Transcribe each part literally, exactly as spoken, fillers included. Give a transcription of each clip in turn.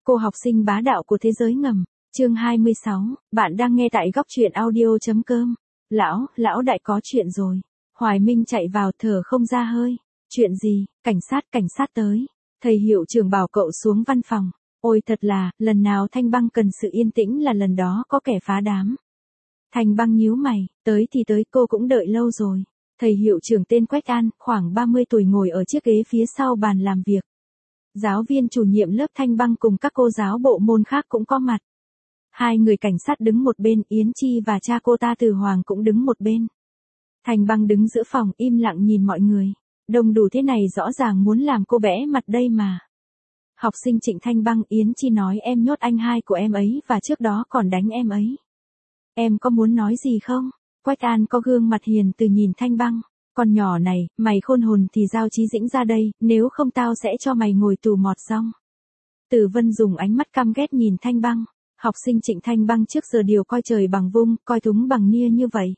Cô học sinh bá đạo của thế giới ngầm, chương hai mươi sáu, bạn đang nghe tại góc truyện audio.com. Lão, lão đại có chuyện rồi. Hoài Minh chạy vào thở không ra hơi. Chuyện gì? Cảnh sát, cảnh sát tới. Thầy hiệu trưởng bảo cậu xuống văn phòng. Ôi thật là, lần nào Thanh Băng cần sự yên tĩnh là lần đó có kẻ phá đám. Thanh Băng nhíu mày, tới thì tới, cô cũng đợi lâu rồi. Thầy hiệu trưởng tên Quách An, khoảng ba mươi tuổi, ngồi ở chiếc ghế phía sau bàn làm việc. Giáo viên chủ nhiệm lớp Thanh Băng cùng các cô giáo bộ môn khác cũng có mặt. Hai người cảnh sát đứng một bên, Yến Chi và cha cô ta Từ Hoàng cũng đứng một bên. Thanh Băng đứng giữa phòng im lặng nhìn mọi người. Đông đủ thế này rõ ràng muốn làm cô bẽ mặt đây mà. Học sinh Trịnh Thanh Băng, Yến Chi nói em nhốt anh hai của em ấy và trước đó còn đánh em ấy. Em có muốn nói gì không? Quách An có gương mặt hiền từ nhìn Thanh Băng. Con nhỏ này, mày khôn hồn thì giao Chí Dĩnh ra đây, nếu không tao sẽ cho mày ngồi tù mọt xong. Tử Vân dùng ánh mắt căm ghét nhìn Thanh Băng. Học sinh Trịnh Thanh Băng trước giờ điều coi trời bằng vung, coi thúng bằng nia như vậy.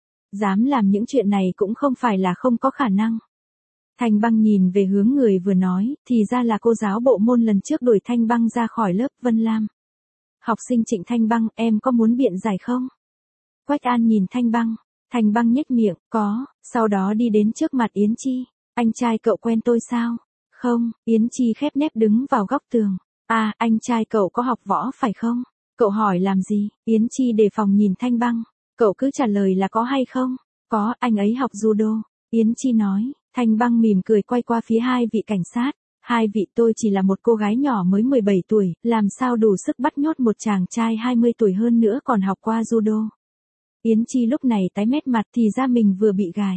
Dám làm những chuyện này cũng không phải là không có khả năng. Thanh Băng nhìn về hướng người vừa nói, thì ra là cô giáo bộ môn lần trước đuổi Thanh Băng ra khỏi lớp, Vân Lam. Học sinh Trịnh Thanh Băng, em có muốn biện giải không? Quách An nhìn Thanh Băng. Thanh Băng nhếch miệng, có, sau đó đi đến trước mặt Yến Chi. Anh trai cậu quen tôi sao? Không, Yến Chi khép nép đứng vào góc tường. À, anh trai cậu có học võ phải không? Cậu hỏi làm gì? Yến Chi đề phòng nhìn Thanh Băng. Cậu cứ trả lời là có hay không? Có, anh ấy học judo. Yến Chi nói. Thanh Băng mỉm cười quay qua phía hai vị cảnh sát. Hai vị, tôi chỉ là một cô gái nhỏ mới mười bảy tuổi, làm sao đủ sức bắt nhốt một chàng trai hai mươi tuổi hơn nữa còn học qua judo. Yến Chi lúc này tái mét mặt thì ra mình vừa bị gài.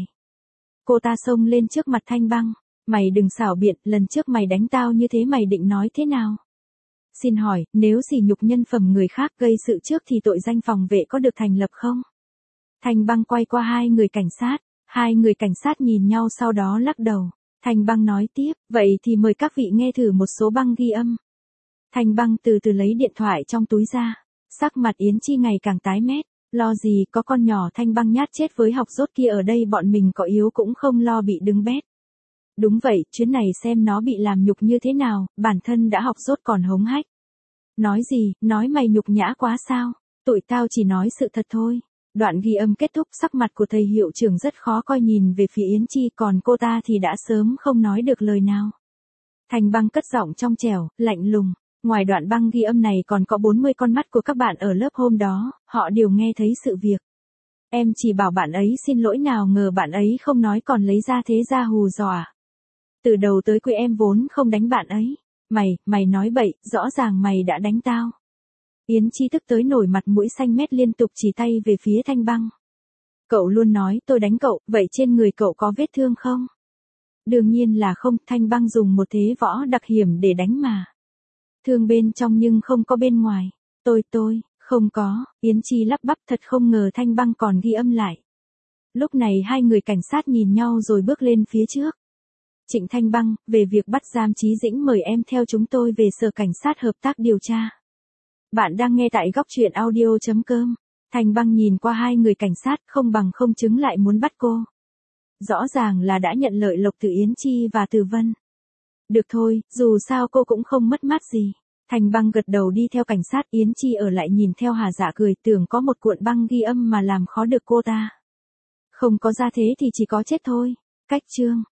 Cô ta xông lên trước mặt Thanh Băng. Mày đừng xảo biện, lần trước mày đánh tao như thế mày định nói thế nào? Xin hỏi, nếu sỉ nhục nhân phẩm người khác gây sự trước thì tội danh phòng vệ có được thành lập không? Thanh Băng quay qua hai người cảnh sát. Hai người cảnh sát nhìn nhau sau đó lắc đầu. Thanh Băng nói tiếp, vậy thì mời các vị nghe thử một số băng ghi âm. Thanh Băng từ từ lấy điện thoại trong túi ra. Sắc mặt Yến Chi ngày càng tái mét. Lo gì có con nhỏ Thanh Băng nhát chết với học dốt kia ở đây, bọn mình có yếu cũng không lo bị đứng bét. Đúng vậy, chuyến này xem nó bị làm nhục như thế nào, bản thân đã học dốt còn hống hách. Nói gì, nói mày nhục nhã quá sao? Tụi tao chỉ nói sự thật thôi. Đoạn ghi âm kết thúc, sắc mặt của thầy hiệu trưởng rất khó coi nhìn về phía Yến Chi, còn cô ta thì đã sớm không nói được lời nào. Thanh Băng cất giọng trong trẻo, lạnh lùng. Ngoài đoạn băng ghi âm này còn có bốn mươi con mắt của các bạn ở lớp hôm đó, họ đều nghe thấy sự việc. Em chỉ bảo bạn ấy xin lỗi, nào ngờ bạn ấy không nói còn lấy ra thế ra hù dọa. Từ đầu tới cuối em vốn không đánh bạn ấy. Mày, mày nói bậy, rõ ràng mày đã đánh tao. Yến Chi tức tới nổi mặt mũi xanh mét, liên tục chỉ tay về phía Thanh Băng. Cậu luôn nói tôi đánh cậu, vậy trên người cậu có vết thương không? Đương nhiên là không, Thanh Băng dùng một thế võ đặc hiểm để đánh mà. Thương bên trong nhưng không có bên ngoài. Tôi tôi, không có, Yến Chi lắp bắp, thật không ngờ Thanh Băng còn ghi âm lại. Lúc này hai người cảnh sát nhìn nhau rồi bước lên phía trước. Trịnh Thanh Băng, về việc bắt giam Chí Dĩnh mời em theo chúng tôi về sở cảnh sát hợp tác điều tra. Bạn đang nghe tại góc truyện audio.com. Thanh Băng nhìn qua hai người cảnh sát, không bằng không chứng lại muốn bắt cô. Rõ ràng là đã nhận lợi lộc từ Yến Chi và Từ Vân. Được thôi, dù sao cô cũng không mất mát gì. Thanh Băng gật đầu đi theo cảnh sát. Yến Chi ở lại nhìn theo hà dạ cười, tưởng có một cuộn băng ghi âm mà làm khó được cô ta. Không có ra thế thì chỉ có chết thôi. Cách chương.